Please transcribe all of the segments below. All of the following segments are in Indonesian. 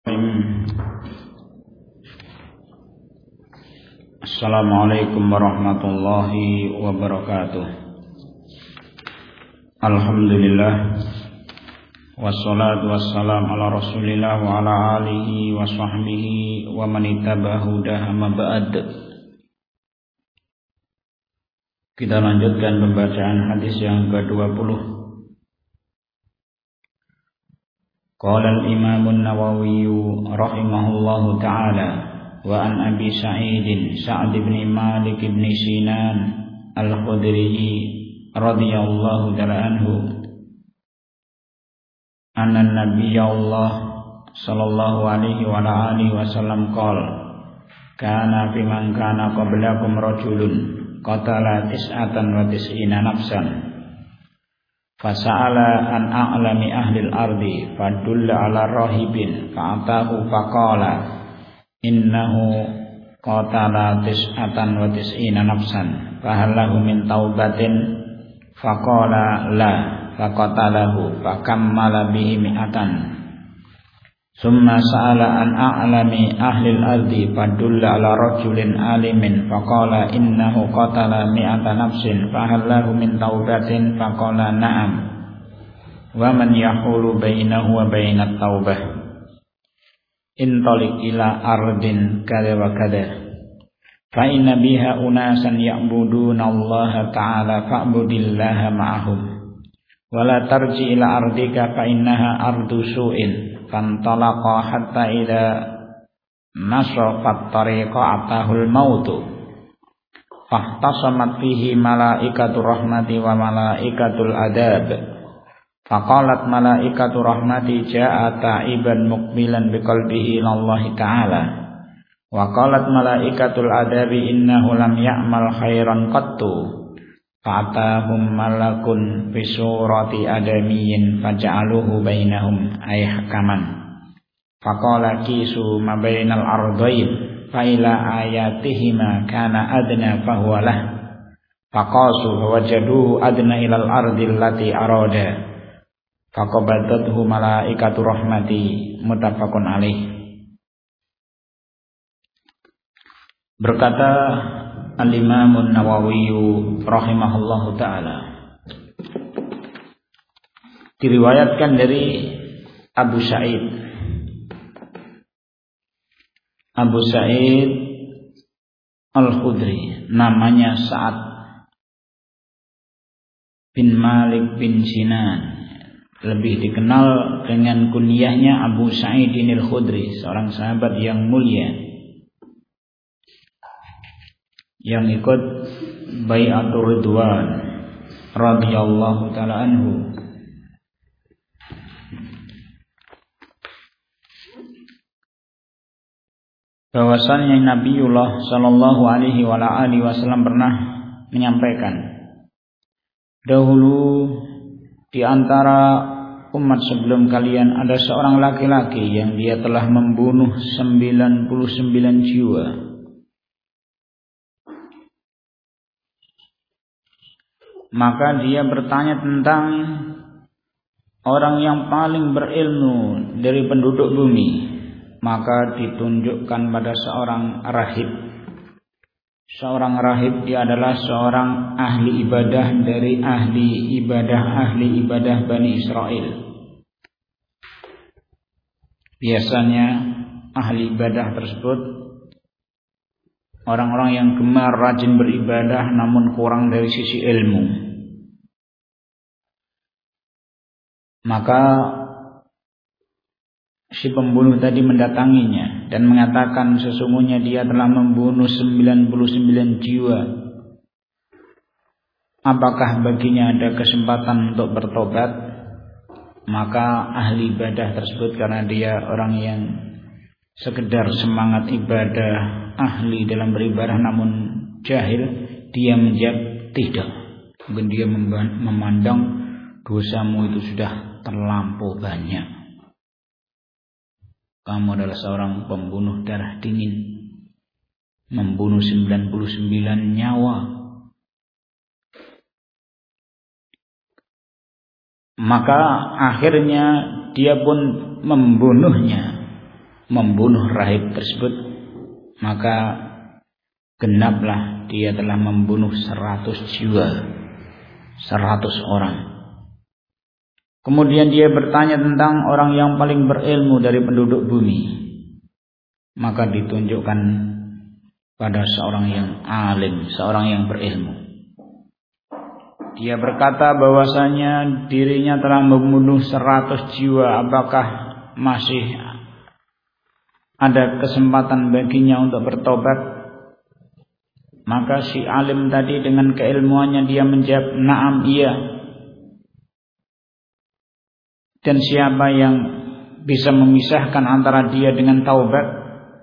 Assalamualaikum warahmatullahi wabarakatuh. Alhamdulillah, wassalatu wassalamu ala rasulillah wa ala alihi wa sahbihi wa man ittaba'a hudahu amma ba'd. Kita lanjutkan pembacaan hadis yang ke-20. Qala al-Imam an-Nawawi rahimahullahu ta'ala wa an Abi Sa'id Sa'd bin Malik bin Sinan al-Khudri radhiyallahu ta'ala anhu anna nabiyallah sallallahu alaihi wa alihi wasallam qala kana fi man kana qablakum rajulun qatala tis'atan wa tis'ina nafsan fasa'ala an a'lami ahlil ardi fadulla ala rahibin fa'atahu faqala innahu qatala tis'atan wa tis'ina nafsan fahallahu min taubatin faqala la faqatalahu fakammala bihi mi'atan summa sa'ala an a'lami ahlil ardi fadulla ala rajulin alimin faqala innahu qatala mi'ata nafsin fahallahu min taubatin faqala na'am wa man yahulu bainahu wa bainat taubah intalik ila ardin kada wa kada fa inna biha unasan ya'buduna Allah ta'ala fa'budillaha ma'ahum wa la tarji ila ardika fa innaha ardu su'in fantalaqa hatta idza nasrafat tariqa atahul mautu fahtasamat fihi malaikatu rahmati wa malaikatul adab faqalat malaikatu rahmati ja'a ta'iban muqbilan biqalbihi ilallahi ta'ala wa qalat malaikatul adabi innahu lam ya'mal khairan qattu fa'atahum malakun fi surati adamiyyin faja'aluhu bainahum ay hakaman faqala kisu ma bainal ardain fa ila ayatihima kana adna fahuwa lah faqasu fawajaduhu adna ilal ardi allati arada faqabadathu malaikatu rahmati muttafaqun alaih. Berkata Al-Imam an-Nawawi rahimahullahu ta'ala, diriwayatkan dari Abu Sa'id Al-Khudri, namanya Sa'ad bin Malik bin Sinan, lebih dikenal dengan kunyahnya Abu Sa'id Al-Khudri, seorang sahabat yang mulia yang ikut Bai'atur Ridwan radhiyallahu ta'ala anhu. Bahwasannya Nabiullah sallallahu alaihi wa alihi wasallam pernah menyampaikan, dahulu di antara umat sebelum kalian ada seorang laki-laki yang dia telah membunuh 99 jiwa. Maka dia bertanya tentang orang yang paling berilmu dari penduduk bumi. Maka ditunjukkan pada seorang rahib. Seorang rahib dia adalah seorang ahli ibadah dari ahli ibadah Bani Israel. Biasanya ahli ibadah tersebut orang-orang yang gemar rajin beribadah namun kurang dari sisi ilmu. Maka si pembunuh tadi mendatanginya dan mengatakan sesungguhnya dia telah membunuh 99 jiwa. Apakah baginya ada kesempatan untuk bertobat? Maka ahli ibadah tersebut, karena dia orang yang sekedar semangat ibadah, ahli dalam beribadah namun jahil, dia menjawab tidak. Mungkin dia memandang dosamu itu sudah terlampau banyak. Kamu adalah seorang pembunuh darah dingin, membunuh 99 nyawa. Maka akhirnya dia pun membunuhnya membunuh rahib tersebut, maka genaplah dia telah membunuh 100 jiwa, 100 orang. Kemudian dia bertanya tentang orang yang paling berilmu dari penduduk bumi, maka ditunjukkan pada seorang yang alim, seorang yang berilmu. Dia berkata bahwasanya dirinya telah membunuh 100 jiwa. Apakah masih ada kesempatan baginya untuk bertobat? Maka si alim tadi dengan keilmuannya dia menjawab, "Na'am, iya." Dan siapa yang bisa memisahkan antara dia dengan taubat?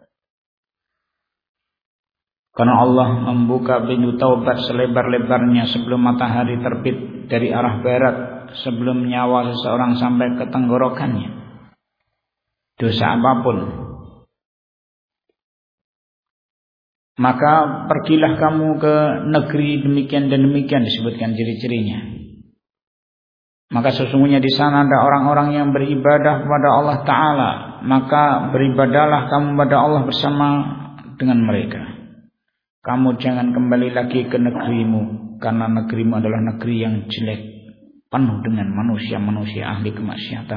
Karena Allah membuka pintu taubat selebar-lebarnya sebelum matahari terbit dari arah barat, sebelum nyawa seseorang sampai ke tenggorokannya. Dosa apapun. Maka pergilah kamu ke negeri demikian dan demikian, disebutkan ciri-cirinya. Maka sesungguhnya di sana ada orang-orang yang beribadah kepada Allah Ta'ala. Maka beribadahlah kamu kepada Allah bersama dengan mereka. Kamu jangan kembali lagi ke negerimu, karena negerimu adalah negeri yang jelek, penuh dengan manusia-manusia ahli kemaksiatan.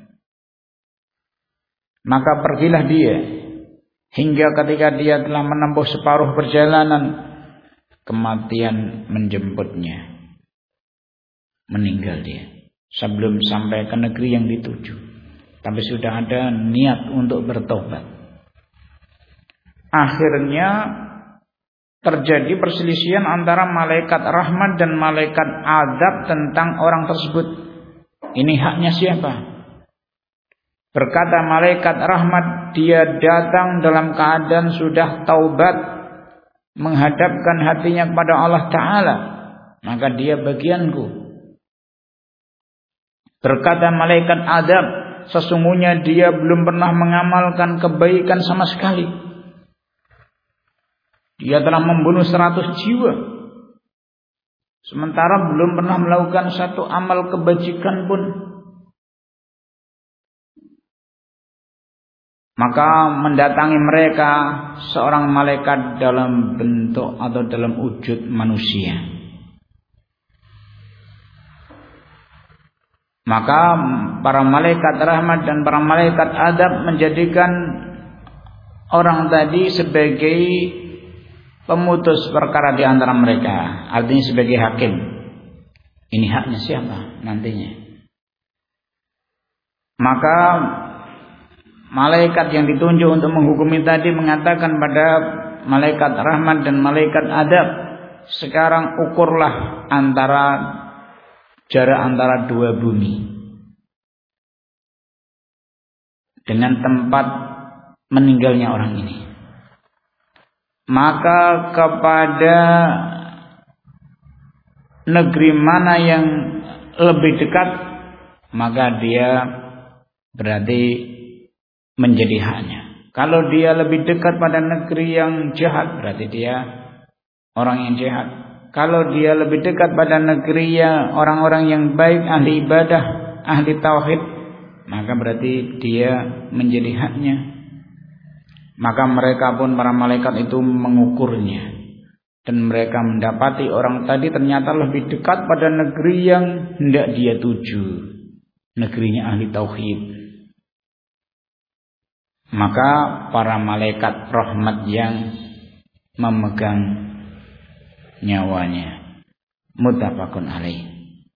Maka pergilah dia, hingga ketika dia telah menempuh separuh perjalanan, kematian menjemputnya. Meninggal dia sebelum sampai ke negeri yang dituju, tapi sudah ada niat untuk bertobat. Akhirnya terjadi perselisihan antara malaikat rahmat dan malaikat azab tentang orang tersebut. Ini haknya siapa? Berkata malaikat rahmat, dia datang dalam keadaan sudah taubat, menghadapkan hatinya kepada Allah Ta'ala, maka dia bagianku. Berkata malaikat azab, sesungguhnya dia belum pernah mengamalkan kebaikan sama sekali. Dia telah membunuh 100 jiwa, sementara belum pernah melakukan satu amal kebajikan pun. Maka mendatangi mereka seorang malaikat dalam bentuk atau dalam wujud manusia. Maka para malaikat rahmat dan para malaikat azab menjadikan orang tadi sebagai pemutus perkara di antara mereka, artinya sebagai hakim. Ini haknya siapa nantinya? Maka malaikat yang ditunjuk untuk menghukumi tadi mengatakan pada malaikat rahmat dan malaikat adab, sekarang ukurlah jarak antara dua bumi dengan tempat meninggalnya orang ini. Maka kepada negeri mana yang lebih dekat, maka dia berarti menjadi haknya. Kalau dia lebih dekat pada negeri yang jahat, berarti dia orang yang jahat. Kalau dia lebih dekat pada negeri yang orang-orang yang baik, ahli ibadah, ahli tauhid, maka berarti dia menjadi haknya. Maka mereka pun para malaikat itu mengukurnya, dan mereka mendapati orang tadi ternyata lebih dekat pada negeri yang hendak dia tuju, negerinya ahli tauhid. Maka para malaikat rahmat yang memegang nyawanya, muttafaqun alaih.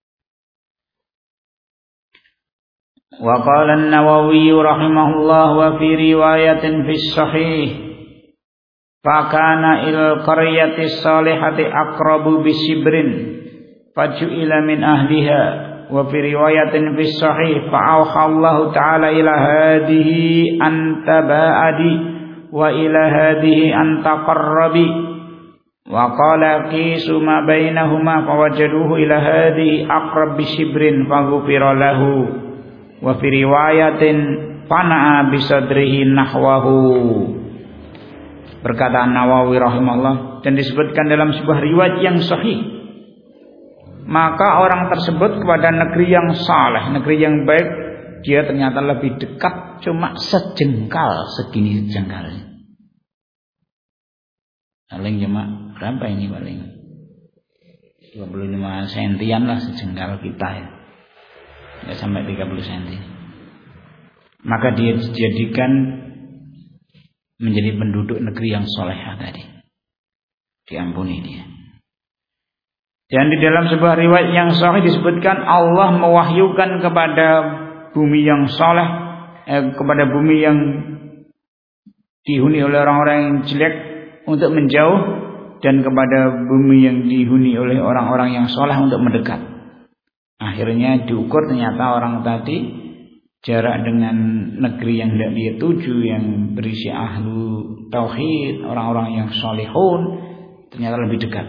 Wa qala an-Nawawi rahimahullah wa fi riwayatin fi sahih fa kana il qaryati salihati aqrabu bi shibrin faju'ila min ahliha wa fi riwayatin fi sahih fa auha Allah ta'ala ila hadihi an taba'adi wa ila hadihi an taqarrabi wa qala qisu ma bainahuma fawajaduhu ila hadihi aqrab bi shibrin faghfira lahu. Wa fi riwayatin fana'a bisadrihi nahwahu. Berkata Nawawi rahimahullah, dan disebutkan dalam sebuah riwayat yang sahih, maka orang tersebut kepada negeri yang saleh, negeri yang baik, dia ternyata lebih dekat cuma sejengkal, segini jengkalnya. Paling cuma berapa ini paling? 25 sentian lah sejengkal kita ya. Enggak sampai 30 senti. Maka dia dijadikan menjadi penduduk negeri yang solehah tadi. Diampuni dia. Dan di dalam sebuah riwayat yang sahih disebutkan Allah mewahyukan kepada bumi yang soleh, kepada bumi yang dihuni oleh orang-orang yang jelek untuk menjauh, dan kepada bumi yang dihuni oleh orang-orang yang soleh untuk mendekat. Akhirnya diukur, ternyata orang tadi jarak dengan negeri yang tidak dia tuju, yang berisi ahlu tauhid, orang-orang yang solihun, ternyata lebih dekat.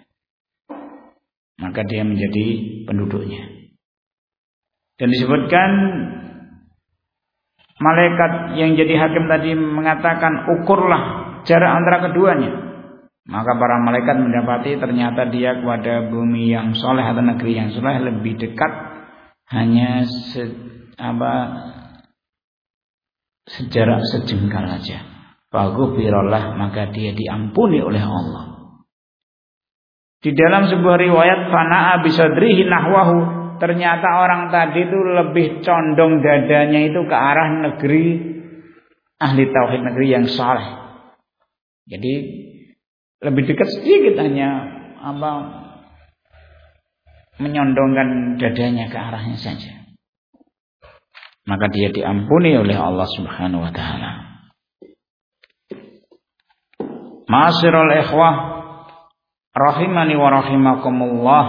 Maka dia menjadi penduduknya. Dan disebutkan malaikat yang jadi hakim tadi mengatakan, ukurlah jarak antara keduanya. Maka para malaikat mendapati ternyata dia kepada bumi yang soleh atau negeri yang soleh lebih dekat hanya sejarak sejengkal saja. Faghfirallah, maka dia diampuni oleh Allah. Di dalam sebuah riwayat fana'a bisadrihi nahwahu, ternyata orang tadi itu lebih condong dadanya itu ke arah negeri ahli tauhid, negeri yang saleh. Jadi lebih dekat sedikit, hanya menyondongkan dadanya ke arahnya saja. Maka dia diampuni oleh Allah Subhanahu wa taala. Ma'asyiral ikhwah rahimani wa rahimakumullah.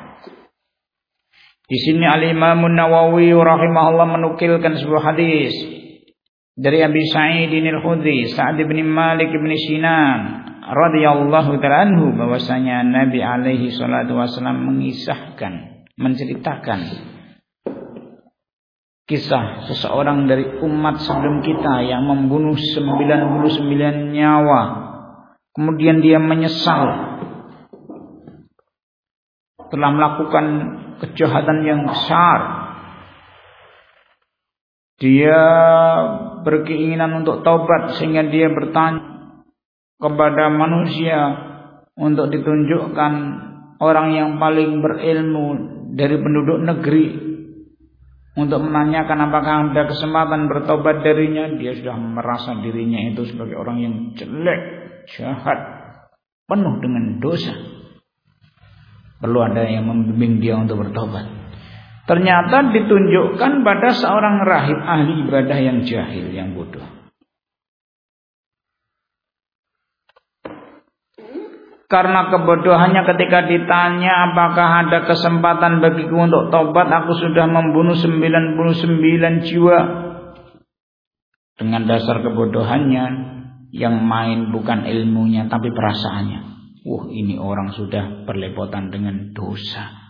Di sini Al-Imam An-Nawawi rahimahullah menukilkan sebuah hadis dari Abi Sa'id Al-Khudri, Sa'd bin Malik bin Sinan radhiyallahu ta'ala anhu, bahwasanya Nabi alaihi salatu wasallam mengisahkan, menceritakan kisah seseorang dari umat sebelum kita yang membunuh 99 nyawa. Kemudian dia menyesal telah melakukan kejahatan yang besar. Dia berkeinginan untuk taubat, sehingga dia bertanya kepada manusia untuk ditunjukkan orang yang paling berilmu dari penduduk negeri, untuk menanyakan apakah ada kesempatan bertobat darinya. Dia sudah merasa dirinya itu sebagai orang yang jelek, jahat, penuh dengan dosa. Perlu ada yang membimbing dia untuk bertobat. Ternyata ditunjukkan pada seorang rahib ahli ibadah yang jahil, yang bodoh. Karena kebodohannya ketika ditanya apakah ada kesempatan bagiku untuk tobat, aku sudah membunuh 99 jiwa. Dengan dasar kebodohannya, yang main bukan ilmunya tapi perasaannya. Ini orang sudah berlepotan dengan dosa.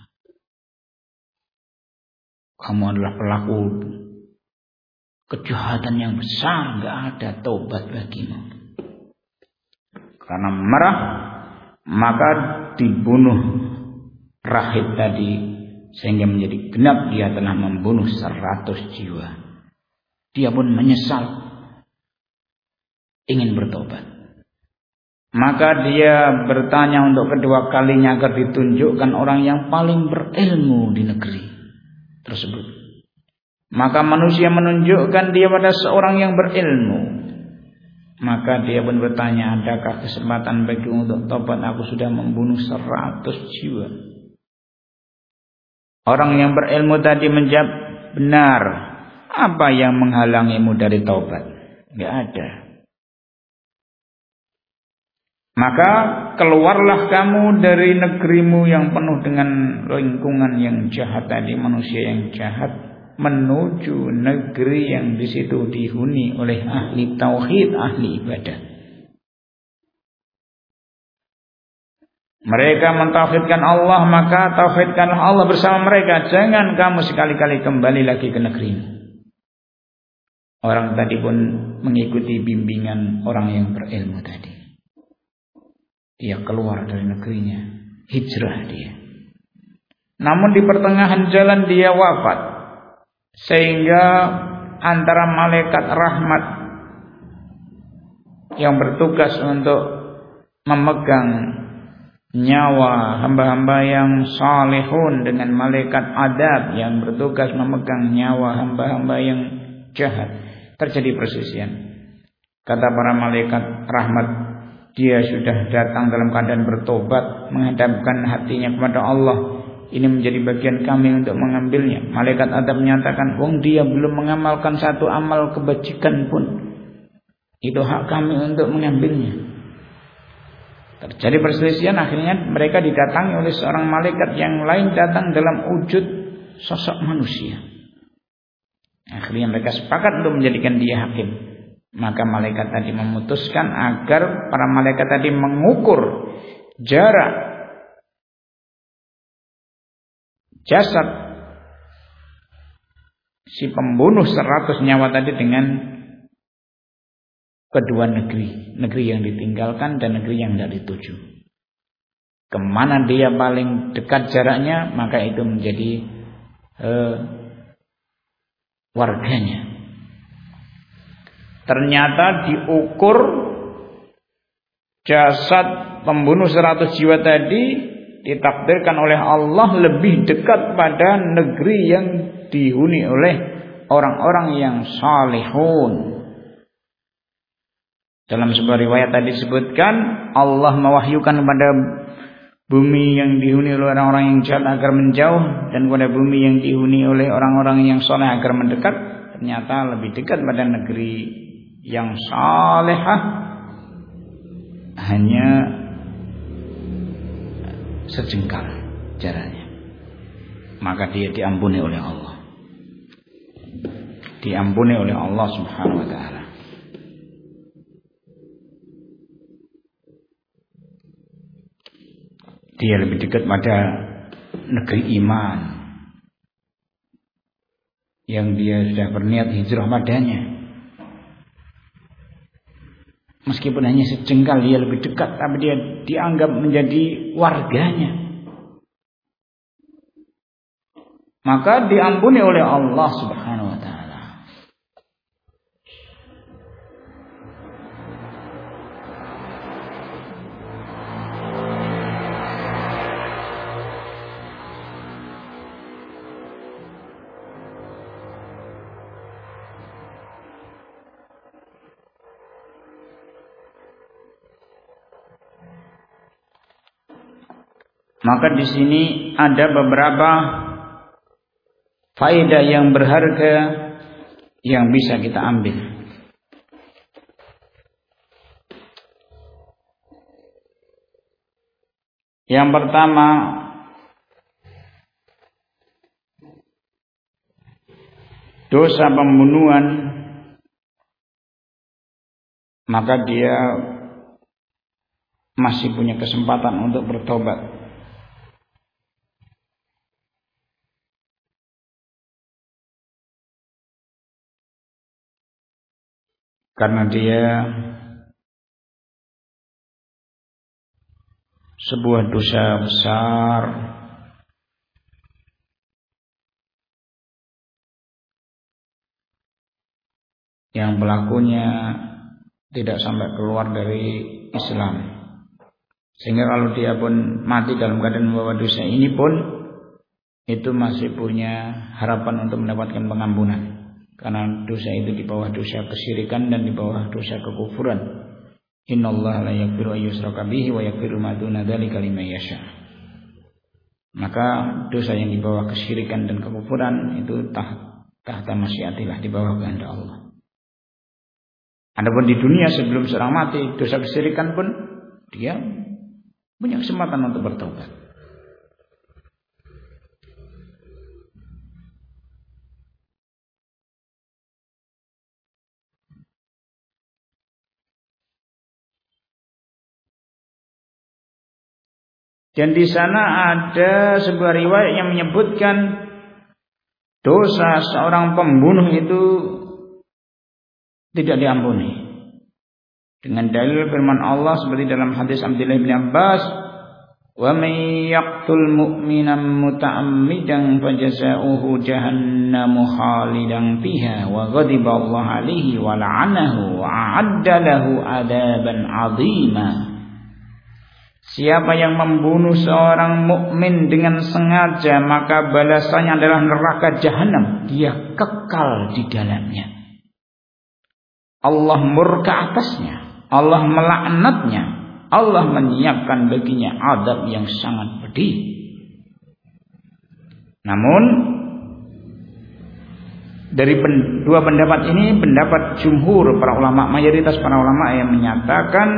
Kamu adalah pelaku kejahatan yang besar, enggak ada taubat bagimu. Karena marah, maka dibunuh rahib tadi, sehingga menjadi genap dia telah membunuh 100 jiwa. Dia pun menyesal, ingin bertobat. Maka dia bertanya untuk kedua kalinya agar ditunjukkan orang yang paling berilmu di negeri tersebut. Maka manusia menunjukkan dia pada seorang yang berilmu. Maka dia pun bertanya, adakah kesempatan bagi untuk tobat? Aku sudah membunuh 100 jiwa. Orang yang berilmu tadi menjawab, benar. Apa yang menghalangimu dari taubat? Tidak ada. Maka keluarlah kamu dari negerimu yang penuh dengan lingkungan yang jahat tadi, manusia yang jahat, menuju negeri yang di situ dihuni oleh ahli tauhid, ahli ibadah. Mereka mentauhidkan Allah, maka tauhidkanlah Allah bersama mereka. Jangan kamu sekali-kali kembali lagi ke negerimu. Orang tadi pun mengikuti bimbingan orang yang berilmu tadi. Dia keluar dari negerinya, hijrah dia. Namun di pertengahan jalan dia wafat. sehingga antara malaikat rahmat yang bertugas untuk memegang nyawa hamba-hamba yang salihun dengan malaikat adab yang bertugas memegang nyawa hamba-hamba yang jahat, terjadi perselisihan. Kata para malaikat rahmat, dia sudah datang dalam keadaan bertobat, menghadapkan hatinya kepada Allah. Ini menjadi bagian kami untuk mengambilnya. Malaikat adab menyatakan, wong dia belum mengamalkan satu amal kebajikan pun, itu hak kami untuk mengambilnya. Terjadi perselisihan, akhirnya mereka didatangi oleh seorang malaikat yang lain datang dalam wujud sosok manusia. Akhirnya mereka sepakat untuk menjadikan dia hakim. Maka malaikat tadi memutuskan agar para malaikat tadi mengukur jarak jasad si pembunuh 100 nyawa tadi dengan kedua negeri yang ditinggalkan dan negeri yang tidak dituju. Kemana dia paling dekat jaraknya, maka itu menjadi warganya. Ternyata diukur jasad pembunuh 100 jiwa tadi ditakdirkan oleh Allah lebih dekat pada negeri yang dihuni oleh orang-orang yang salihun. Dalam sebuah riwayat tadi disebutkan Allah mewahyukan kepada bumi yang dihuni oleh orang-orang yang jahat agar menjauh, dan kepada bumi yang dihuni oleh orang-orang yang saleh agar mendekat. Ternyata lebih dekat pada negeri yang salehah hanya sejengkal jaraknya. Maka dia diampuni oleh Allah. Diampuni oleh Allah Subhanahu wa taala. Dia lebih dekat pada negeri iman yang dia sudah berniat hijrah padanya. Meskipun hanya sejengkal dia lebih dekat, tapi dia dianggap menjadi warganya. Maka diampuni oleh Allah Subhanahu wa taala. Maka di sini ada beberapa faedah yang berharga yang bisa kita ambil. Yang pertama, dosa pembunuhan, maka dia masih punya kesempatan untuk bertobat. Karena dia sebuah dosa besar yang pelakunya tidak sampai keluar dari Islam. Sehingga kalau dia pun mati dalam keadaan membawa dosa ini pun, itu masih punya harapan untuk mendapatkan pengampunan. Karena dosa itu di bawah dosa kesyirikan dan di bawah dosa kekufuran. Innallaha la yaghfiru an yushraka bihi wa yaghfiru ma duna dzalika liman yasha. Maka dosa yang di bawah kesyirikan dan kekufuran itu tahta masyiatillah, di bawah kehendak Allah. Adapun di dunia sebelum seorang mati, dosa kesyirikan pun dia punya kesempatan untuk bertobat. Dan di sana ada sebuah riwayat yang menyebutkan dosa seorang pembunuh itu tidak diampuni. Dengan dalil firman Allah seperti dalam hadis Abdullah bin Abbas, Wa may yaqtul mu'minan muta'ammidan fajaza'uhu jahannamu khalidan fiha wa ghadiba Allah 'alaihi wa la'anahu wa 'adda lahu 'adaban 'azima. Siapa yang membunuh seorang mukmin dengan sengaja, maka balasannya adalah neraka jahanam, dia kekal di dalamnya. Allah murka atasnya, Allah melaknatnya, Allah menyiapkan baginya azab yang sangat pedih. Namun dari dua pendapat ini, pendapat jumhur para ulama, mayoritas para ulama yang menyatakan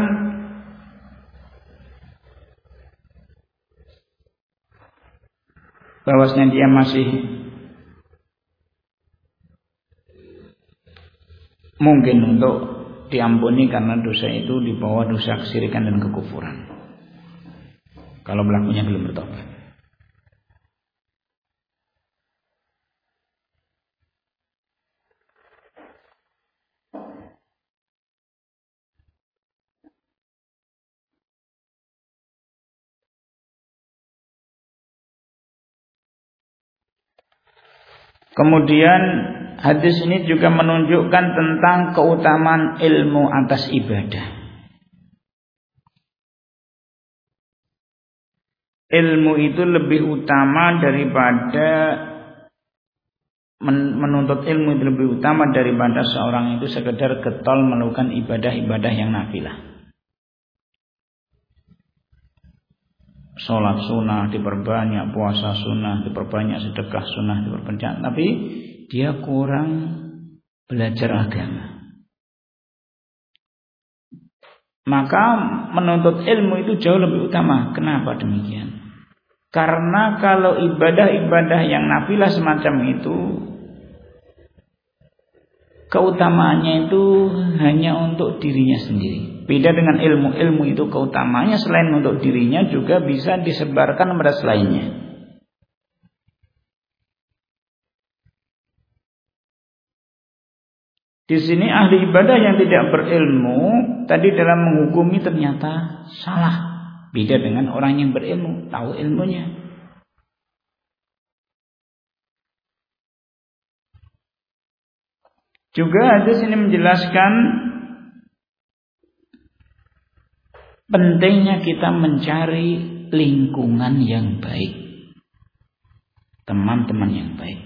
bahwasanya dia masih mungkin untuk diampuni karena dosa itu di bawah dosa kesyirikan dan kekufuran. Kalau pelakunya belum bertobat. Kemudian hadis ini juga menunjukkan tentang keutamaan ilmu atas ibadah. Ilmu itu lebih utama daripada menuntut ilmu itu lebih utama daripada seorang itu sekedar getol melakukan ibadah-ibadah yang nafilah. Sholat sunnah diperbanyak, puasa sunnah diperbanyak, sedekah sunnah diperbanyak, tapi dia kurang belajar agama. Maka menuntut ilmu itu jauh lebih utama. Kenapa demikian? Karena kalau ibadah-ibadah yang nafilah semacam itu, keutamaannya itu hanya untuk dirinya sendiri. Beda dengan ilmu itu keutamaannya selain untuk dirinya juga bisa disebarkan kepada selainnya. Di sini ahli ibadah yang tidak berilmu tadi dalam menghukumi ternyata salah. Beda dengan orang yang berilmu, tahu ilmunya. Juga hadis ini menjelaskan pentingnya kita mencari lingkungan yang baik, teman-teman yang baik,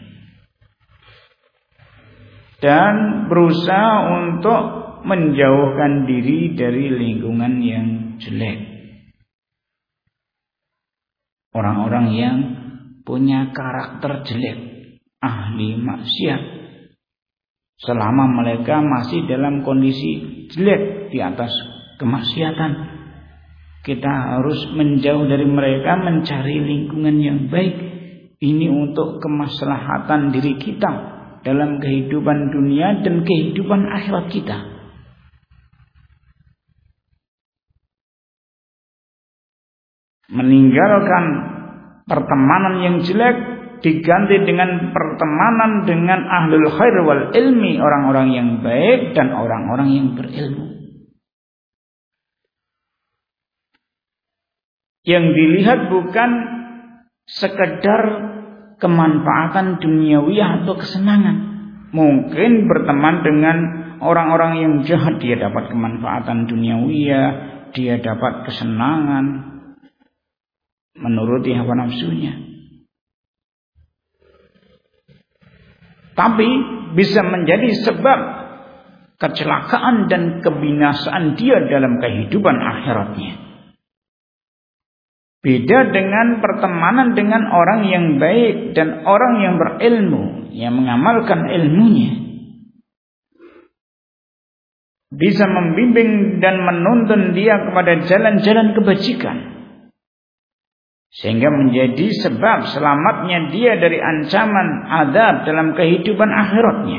dan berusaha untuk menjauhkan diri dari lingkungan yang jelek, orang-orang yang punya karakter jelek, ahli maksiat. Selama mereka masih dalam kondisi jelek di atas kemaksiatan, kita harus menjauh dari mereka, mencari lingkungan yang baik. Ini untuk kemaslahatan diri kita dalam kehidupan dunia dan kehidupan akhirat kita. Meninggalkan pertemanan yang jelek diganti dengan pertemanan dengan ahlul khair wal ilmi, orang-orang yang baik dan orang-orang yang berilmu. Yang dilihat bukan sekedar kemanfaatan duniawiyah atau kesenangan. Mungkin berteman dengan orang-orang yang jahat, dia dapat kemanfaatan duniawiyah, dia dapat kesenangan menuruti hawa nafsunya. Tapi bisa menjadi sebab kecelakaan dan kebinasaan dia dalam kehidupan akhiratnya. Beda dengan pertemanan dengan orang yang baik dan orang yang berilmu, yang mengamalkan ilmunya. Bisa membimbing dan menuntun dia kepada jalan-jalan kebajikan. Sehingga menjadi sebab selamatnya dia dari ancaman azab dalam kehidupan akhiratnya.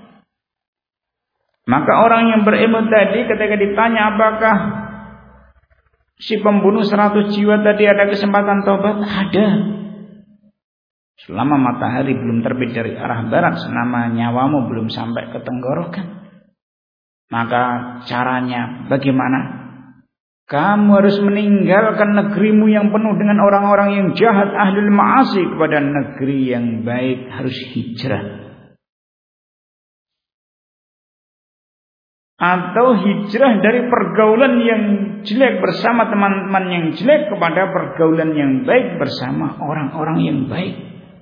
Maka orang yang berilmu tadi ketika ditanya apakah si pembunuh 100 jiwa tadi ada kesempatan tobat? Ada. Selama matahari belum terbit dari arah barat, selama nyawamu belum sampai ke tenggorokan. Maka caranya bagaimana? Kamu harus meninggalkan negerimu yang penuh dengan orang-orang yang jahat, ahlul ma'asi, kepada negeri yang baik. Harus hijrah. Atau hijrah dari pergaulan yang jelek bersama teman-teman yang jelek kepada pergaulan yang baik bersama orang-orang yang baik.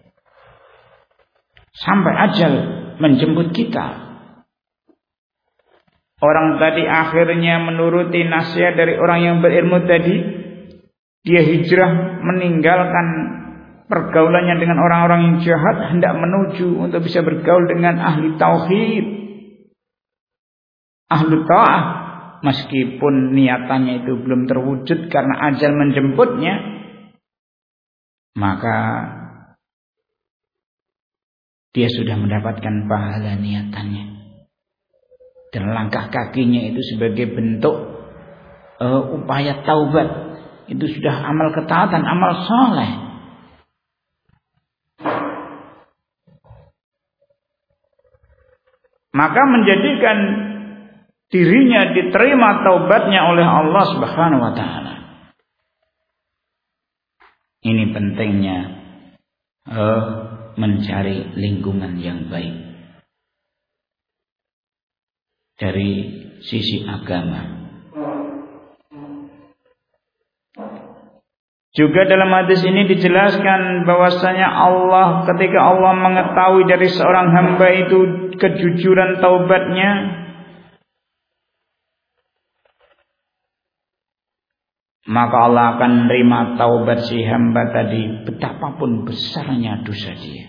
Sampai ajal menjemput kita. Orang tadi akhirnya menuruti nasihat dari orang yang berilmu tadi. Dia hijrah meninggalkan pergaulannya dengan orang-orang yang jahat, hendak menuju untuk bisa bergaul dengan ahli tauhid, ahlu ta'ah. Meskipun niatannya itu belum terwujud karena ajal menjemputnya, maka dia sudah mendapatkan pahala niatannya. Dan langkah kakinya itu sebagai bentuk upaya taubat. Itu sudah amal ketaatan, amal soleh. Maka menjadikan dirinya diterima taubatnya oleh Allah Subhanahu wa taala. Ini pentingnya mencari lingkungan yang baik dari sisi agama. Juga dalam hadis ini dijelaskan bahwasanya Allah, ketika Allah mengetahui dari seorang hamba itu kejujuran taubatnya, maka Allah akan menerima taubat si hamba tadi, betapapun besarnya dosa dia.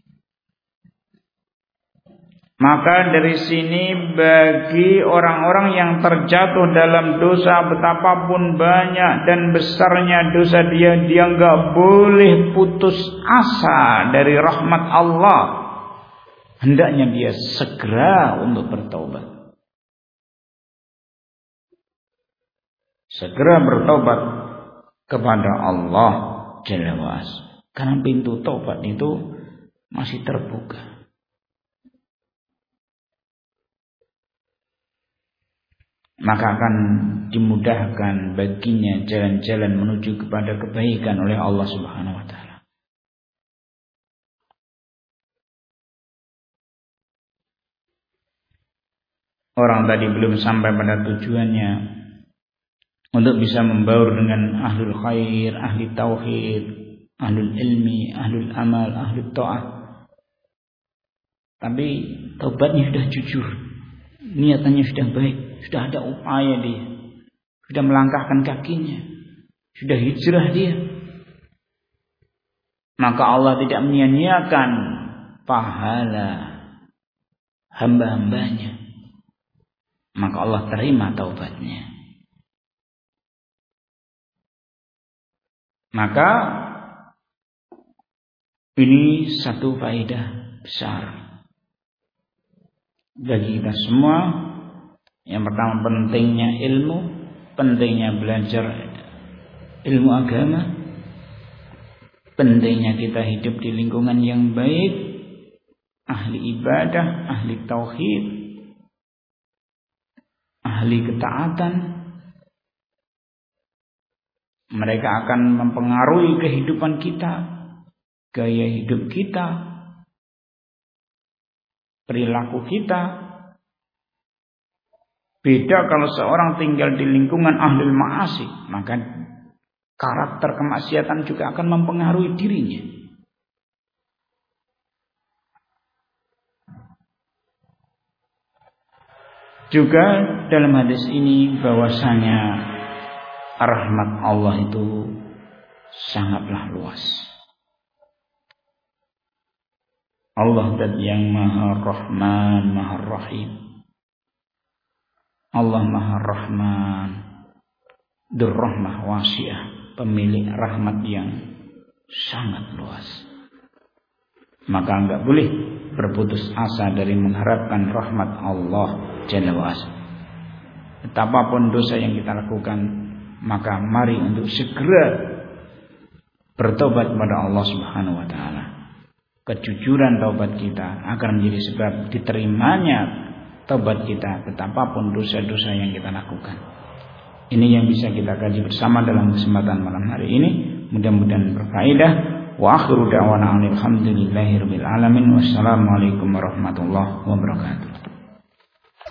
Maka dari sini bagi orang-orang yang terjatuh dalam dosa, betapapun banyak dan besarnya dosa dia enggak boleh putus asa dari rahmat Allah. Hendaknya dia segera untuk bertaubat. Segera bertaubat kepada Allah Jalla wa'ala. Karena pintu taubat itu masih terbuka. Maka akan dimudahkan baginya jalan-jalan menuju kepada kebaikan oleh Allah Subhanahu wa taala. Orang tadi belum sampai pada tujuannya untuk bisa membaur dengan ahlul khair, ahli tauhid, ahlul ilmi, ahlul amal, ahlul ta'ah. Tapi taubatnya sudah jujur, niatannya sudah baik, sudah ada upaya dia, sudah melangkahkan kakinya, sudah hijrah dia. Maka Allah tidak menyia-nyiakan pahala hamba-hambanya. Maka Allah terima taubatnya. Maka ini satu faedah besar bagi kita semua. Yang pertama, pentingnya ilmu, pentingnya belajar ilmu agama, pentingnya kita hidup di lingkungan yang baik, ahli ibadah, ahli tauhid, ahli ketaatan. Mereka akan mempengaruhi kehidupan kita, gaya hidup kita, perilaku kita. Beda kalau seorang tinggal di lingkungan ahlul ma'asi, maka karakter kemaksiatan juga akan mempengaruhi dirinya. Juga dalam hadis ini bahwasanya rahmat Allah itu sangatlah luas. Allah dat yang Maha Rahman, Maha Rahim. Allah Maha Rahman, Dzur-Rahmah Wasi'ah, pemilik rahmat yang sangat luas. Maka enggak boleh berputus asa dari mengharapkan rahmat Allah Jalla wa'ala. Betapapun dosa yang kita lakukan, maka mari untuk segera bertobat kepada Allah Subhanahu wa taala. Kejujuran taubat kita akan menjadi sebab diterimanya taubat kita, betapapun dosa-dosa yang kita lakukan. Ini yang bisa kita kaji bersama dalam kesempatan malam hari ini. Mudah-mudahan berfaedah. Wa akhiru da'wana alhamdulillahirabbil alamin. Wassalamualaikum warahmatullahi wabarakatuh.